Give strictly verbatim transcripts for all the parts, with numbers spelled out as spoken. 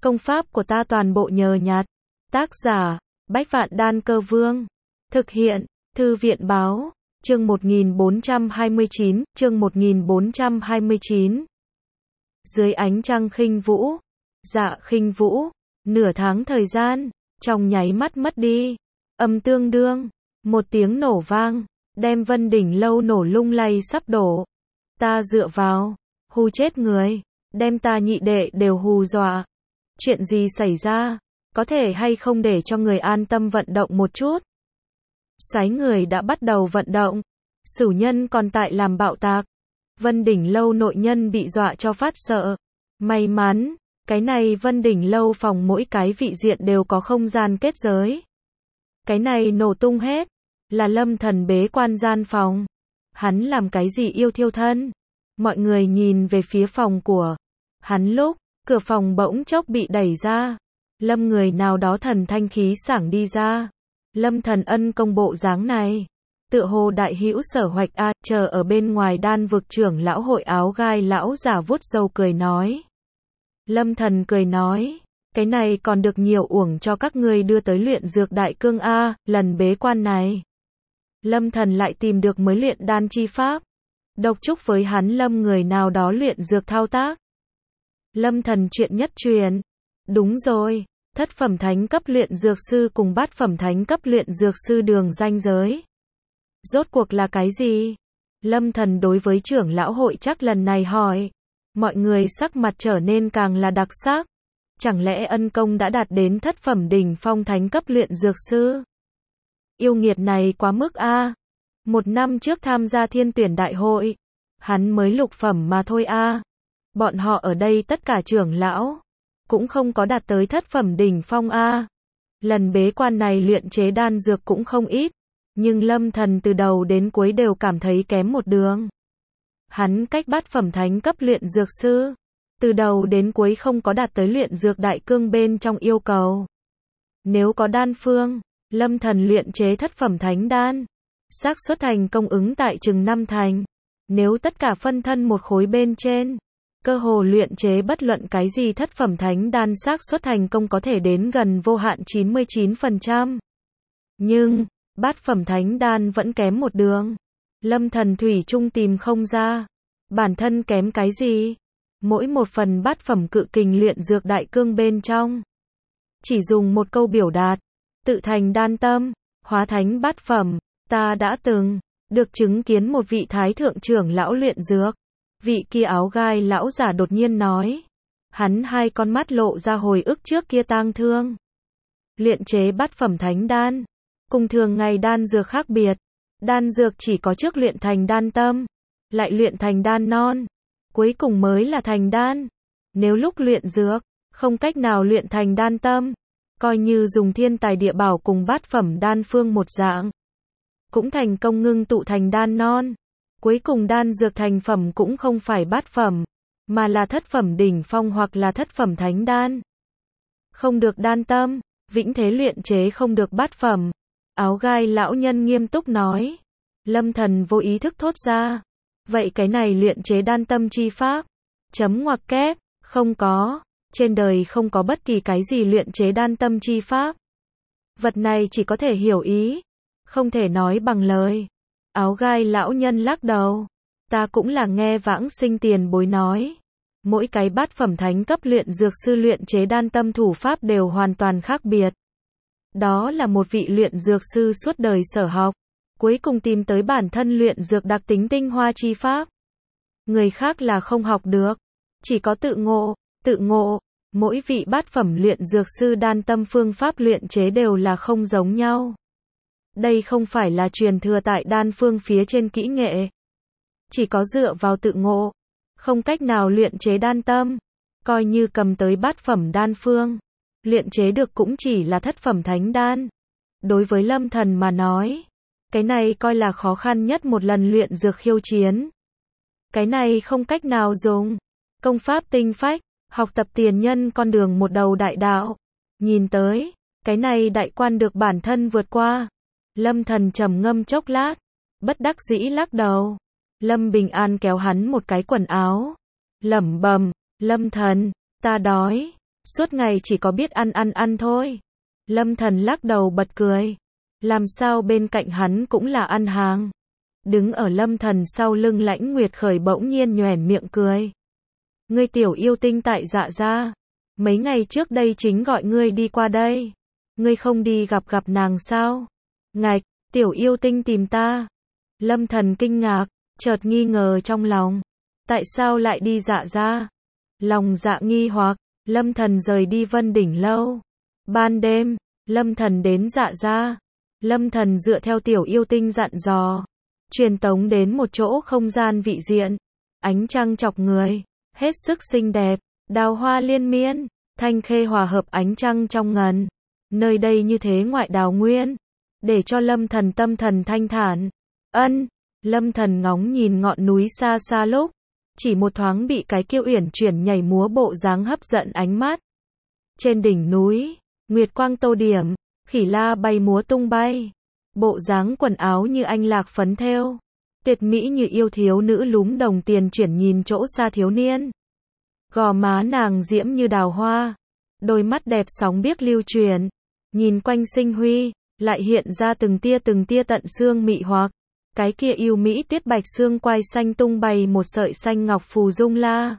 Công pháp của ta toàn bộ nhờ nhặt. Tác giả, Bách Vạn Đan Cơ Vương. Thực hiện, Thư viện Báo. Chương một nghìn bốn trăm hai mươi chín, chương một nghìn bốn trăm hai mươi chín. Dưới ánh trăng khinh vũ. Dạ khinh vũ. Nửa tháng thời gian, trong nháy mắt mất đi. Âm tương đương. Một tiếng nổ vang, đem Vân Đỉnh Lâu nổ lung lay sắp đổ. Ta dựa vào, hù chết người, đem ta nhị đệ đều hù dọa. Chuyện gì xảy ra, có thể hay không để cho người an tâm vận động một chút. Xoáy người đã bắt đầu vận động, Sửu Nhân còn tại làm bạo tạc. Vân Đỉnh Lâu nội nhân bị dọa cho phát sợ. May mắn, cái này Vân Đỉnh Lâu phòng mỗi cái vị diện đều có không gian kết giới. Cái này nổ tung hết, là Lâm Thần bế quan gian phòng. Hắn làm cái gì yêu thiêu thân? Mọi người nhìn về phía phòng của hắn lúc, cửa phòng bỗng chốc bị đẩy ra. Lâm người nào đó thần thanh khí sảng đi ra. Lâm Thần ân công bộ dáng này, tựa hồ đại hữu sở hoạch a, chờ ở bên ngoài đan vực trưởng lão hội áo gai lão giả vuốt râu cười nói. Lâm Thần cười nói, cái này còn được nhiều uổng cho các ngươi đưa tới luyện dược đại cương a, lần bế quan này. Lâm Thần lại tìm được mới luyện đan chi pháp. Độc chúc với hắn Lâm người nào đó luyện dược thao tác. Lâm Thần chuyện nhất truyền. Đúng rồi, thất phẩm thánh cấp luyện dược sư cùng bát phẩm thánh cấp luyện dược sư đường ranh giới. Rốt cuộc là cái gì? Lâm Thần đối với trưởng lão hội chắc lần này hỏi. Mọi người sắc mặt trở nên càng là đặc sắc. Chẳng lẽ ân công đã đạt đến thất phẩm đỉnh phong thánh cấp luyện dược sư? Yêu nghiệt này quá mức a. Một năm trước tham gia thiên tuyển đại hội, hắn mới lục phẩm mà thôi a. Bọn họ ở đây tất cả trưởng lão cũng không có đạt tới thất phẩm đỉnh phong a. Lần bế quan này luyện chế đan dược cũng không ít, nhưng Lâm Thần từ đầu đến cuối đều cảm thấy kém một đường. Hắn cách bát phẩm thánh cấp luyện dược sư, từ đầu đến cuối không có đạt tới luyện dược đại cương bên trong yêu cầu. Nếu có đan phương, Lâm Thần luyện chế thất phẩm thánh đan, xác suất thành công ứng tại chừng năm thành. Nếu tất cả phân thân một khối bên trên, cơ hồ luyện chế bất luận cái gì thất phẩm thánh đan xác suất thành công có thể đến gần vô hạn chín mươi chín phần trăm. Nhưng, bát phẩm thánh đan vẫn kém một đường. Lâm Thần thủy chung tìm không ra. Bản thân kém cái gì? Mỗi một phần bát phẩm cự kình luyện dược đại cương bên trong. Chỉ dùng một câu biểu đạt. Tự thành đan tâm, hóa thánh bát phẩm. Ta đã từng được chứng kiến một vị thái thượng trưởng lão luyện dược. Vị kia áo gai lão giả đột nhiên nói. Hắn hai con mắt lộ ra hồi ức trước kia tang thương. Luyện chế bát phẩm thánh đan, cùng thường ngày đan dược khác biệt. Đan dược chỉ có trước luyện thành đan tâm, lại luyện thành đan non, cuối cùng mới là thành đan. Nếu lúc luyện dược, không cách nào luyện thành đan tâm, coi như dùng thiên tài địa bảo cùng bát phẩm đan phương một dạng, cũng thành công ngưng tụ thành đan non. Cuối cùng đan dược thành phẩm cũng không phải bát phẩm, mà là thất phẩm đỉnh phong hoặc là thất phẩm thánh đan. Không được đan tâm, vĩnh thế luyện chế không được bát phẩm. Áo gai lão nhân nghiêm túc nói. Lâm Thần vô ý thức thốt ra. Vậy cái này luyện chế đan tâm chi pháp? Chấm ngoặc kép, không có. Trên đời không có bất kỳ cái gì luyện chế đan tâm chi pháp. Vật này chỉ có thể hiểu ý, không thể nói bằng lời. Áo gai lão nhân lắc đầu. Ta cũng là nghe vãng sinh tiền bối nói. Mỗi cái bát phẩm thánh cấp luyện dược sư luyện chế đan tâm thủ pháp đều hoàn toàn khác biệt. Đó là một vị luyện dược sư suốt đời sở học, cuối cùng tìm tới bản thân luyện dược đặc tính tinh hoa chi pháp. Người khác là không học được, chỉ có tự ngộ, tự ngộ. Mỗi vị bát phẩm luyện dược sư đan tâm phương pháp luyện chế đều là không giống nhau. Đây không phải là truyền thừa tại đan phương phía trên kỹ nghệ. Chỉ có dựa vào tự ngộ, không cách nào luyện chế đan tâm. Coi như cầm tới bát phẩm đan phương, luyện chế được cũng chỉ là thất phẩm thánh đan. Đối với Lâm Thần mà nói, cái này coi là khó khăn nhất một lần luyện dược khiêu chiến. Cái này không cách nào dùng. Công pháp tinh phách, học tập tiền nhân con đường một đầu đại đạo. Nhìn tới, cái này đại quan được bản thân vượt qua. Lâm Thần trầm ngâm chốc lát, bất đắc dĩ lắc đầu. Lâm Bình An kéo hắn một cái quần áo, lẩm bẩm, Lâm Thần, ta đói. Suốt ngày chỉ có biết ăn ăn ăn thôi. Lâm Thần lắc đầu bật cười. Làm sao bên cạnh hắn cũng là ăn hàng. Đứng ở Lâm Thần sau lưng Lãnh Nguyệt Khởi bỗng nhiên nhoẻn miệng cười. Ngươi tiểu yêu tinh tại Dạ gia. Mấy ngày trước đây chính gọi ngươi đi qua đây. Ngươi không đi gặp gặp nàng sao? Ngạch, tiểu yêu tinh tìm ta. Lâm Thần kinh ngạc, chợt nghi ngờ trong lòng. Tại sao lại đi Dạ gia? Lòng dạ nghi hoặc, Lâm Thần rời đi Vân Đỉnh lâu. Ban đêm, Lâm Thần đến Dạ gia. Lâm Thần dựa theo tiểu yêu tinh dặn dò, truyền tống đến một chỗ không gian vị diện. Ánh trăng chọc người, hết sức xinh đẹp, đào hoa liên miên, thanh khê hòa hợp ánh trăng trong ngần. Nơi đây như thế ngoại đào nguyên, để cho Lâm Thần tâm thần thanh thản. Ân, Lâm Thần ngóng nhìn ngọn núi xa xa lúc, chỉ một thoáng bị cái kiêu uyển chuyển nhảy múa bộ dáng hấp dẫn ánh mắt. Trên đỉnh núi, nguyệt quang tô điểm, khỉ la bay múa tung bay, bộ dáng quần áo như anh lạc phấn thêu, tuyệt mỹ như yêu thiếu nữ lúm đồng tiền chuyển nhìn chỗ xa thiếu niên. Gò má nàng diễm như đào hoa, đôi mắt đẹp sóng biếc lưu truyền, nhìn quanh sinh huy, lại hiện ra từng tia từng tia tận xương mị hoặc. Cái kia yêu mỹ tuyết bạch xương quai xanh tung bay một sợi xanh ngọc phù dung la,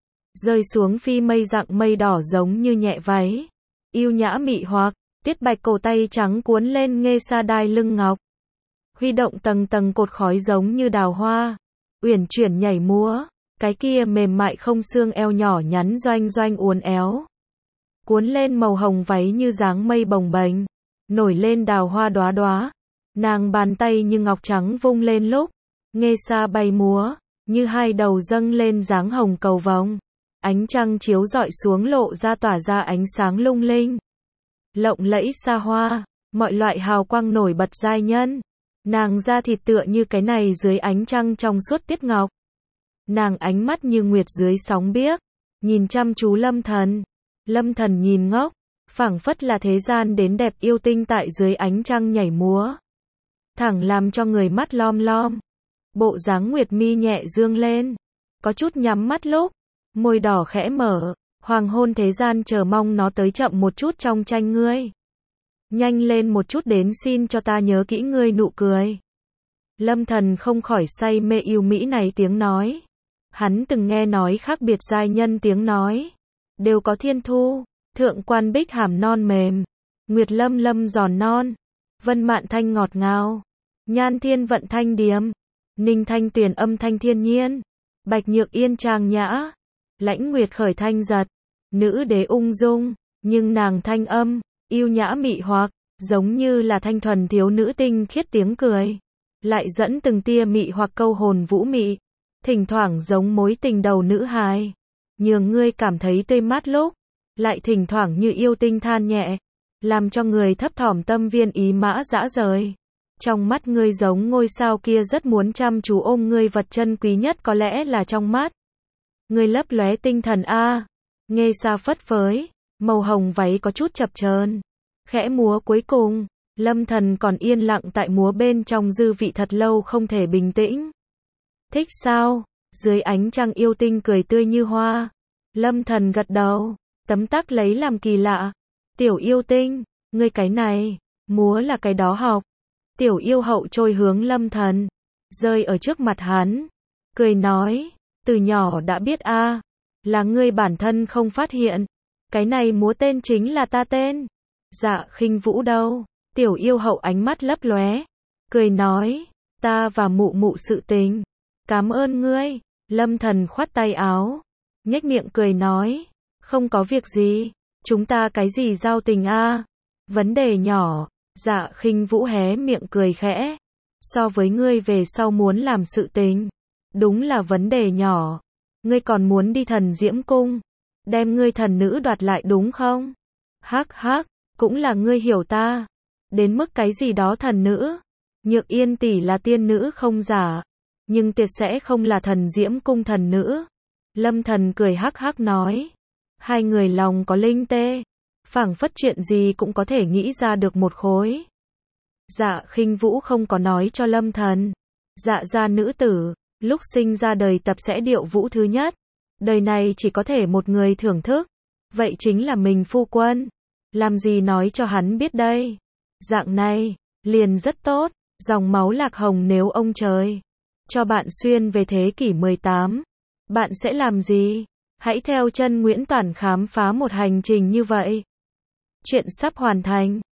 rơi xuống phi mây dạng mây đỏ giống như nhẹ váy, yêu nhã mị hoặc. Tuyết bạch cổ tay trắng cuốn lên nghê sa đai lưng ngọc, huy động tầng tầng cột khói giống như đào hoa, uyển chuyển nhảy múa, cái kia mềm mại không xương eo nhỏ nhắn doanh doanh uốn éo, cuốn lên màu hồng váy như dáng mây bồng bềnh, nổi lên đào hoa đóa đóa. Nàng bàn tay như ngọc trắng vung lên lúc, nghê sa bay múa, như hai đầu dâng lên dáng hồng cầu vồng. Ánh trăng chiếu rọi xuống lộ ra tỏa ra ánh sáng lung linh, lộng lẫy xa hoa, mọi loại hào quang nổi bật giai nhân. Nàng da thịt tựa như cái này dưới ánh trăng trong suốt tiết ngọc. Nàng ánh mắt như nguyệt dưới sóng biếc, nhìn chăm chú Lâm Thần. Lâm Thần nhìn ngốc, phảng phất là thế gian đến đẹp yêu tinh tại dưới ánh trăng nhảy múa, thẳng làm cho người mắt lom lom. Bộ dáng nguyệt mi nhẹ dương lên, có chút nhắm mắt lúc, môi đỏ khẽ mở, hoàng hôn thế gian chờ mong nó tới chậm một chút trong tranh ngươi. Nhanh lên một chút đến xin cho ta nhớ kỹ ngươi nụ cười. Lâm Thần không khỏi say mê yêu mỹ này tiếng nói. Hắn từng nghe nói khác biệt giai nhân tiếng nói, đều có thiên thu, thượng quan bích hàm non mềm, nguyệt lâm lâm giòn non, vân mạn thanh ngọt ngào, nhan thiên vận thanh điềm, ninh thanh tuyền âm thanh thiên nhiên, bạch nhược yên trang nhã, Lãnh Nguyệt Khởi thanh giật, nữ đế ung dung, nhưng nàng thanh âm, yêu nhã mị hoặc, giống như là thanh thuần thiếu nữ tinh khiết tiếng cười, lại dẫn từng tia mị hoặc câu hồn vũ mị, thỉnh thoảng giống mối tình đầu nữ hài, nhường ngươi cảm thấy tê mát lúc, lại thỉnh thoảng như yêu tinh than nhẹ, làm cho người thấp thỏm tâm viên ý mã dã rời. Trong mắt ngươi giống ngôi sao kia rất muốn chăm chú ôm ngươi, vật chân quý nhất có lẽ là trong mắt ngươi lấp lóe tinh thần a. Nghe sa phất phới, màu hồng váy có chút chập chờn, khẽ múa cuối cùng, Lâm Thần còn yên lặng tại múa bên trong dư vị thật lâu không thể bình tĩnh. Thích sao? Dưới ánh trăng yêu tinh cười tươi như hoa. Lâm Thần gật đầu, tấm tắc lấy làm kỳ lạ. Tiểu yêu tinh, ngươi cái này, múa là cái đó học. Tiểu yêu hậu trôi hướng Lâm Thần, rơi ở trước mặt hắn, cười nói, từ nhỏ đã biết a, là ngươi bản thân không phát hiện, cái này múa tên chính là ta tên. Dạ Khinh Vũ đâu? Tiểu yêu hậu ánh mắt lấp lóe, cười nói, ta và mụ mụ sự tình, cảm ơn ngươi. Lâm Thần khoát tay áo, nhếch miệng cười nói, không có việc gì, chúng ta cái gì giao tình a, vấn đề nhỏ. Dạ Khinh Vũ hé miệng cười khẽ, so với ngươi về sau muốn làm sự tình, đúng là vấn đề nhỏ. Ngươi còn muốn đi Thần Diễm Cung, đem ngươi thần nữ đoạt lại đúng không? Hắc hắc, cũng là ngươi hiểu ta, đến mức cái gì đó thần nữ. Nhược Yên tỷ là tiên nữ không giả, nhưng tuyệt sẽ không là Thần Diễm Cung thần nữ. Lâm Thần cười hắc hắc nói, hai người lòng có linh tê, phảng phất chuyện gì cũng có thể nghĩ ra được một khối. Dạ Khinh Vũ không có nói cho Lâm Thần, dạ gia nữ tử, lúc sinh ra đời tập sẽ điệu vũ thứ nhất, đời này chỉ có thể một người thưởng thức. Vậy chính là mình phu quân. Làm gì nói cho hắn biết đây. Dạng này, liền rất tốt. Dòng máu lạc hồng nếu ông trời cho bạn xuyên về thế kỷ mười tám, bạn sẽ làm gì? Hãy theo chân Nguyễn Toản khám phá một hành trình như vậy. Chuyện sắp hoàn thành.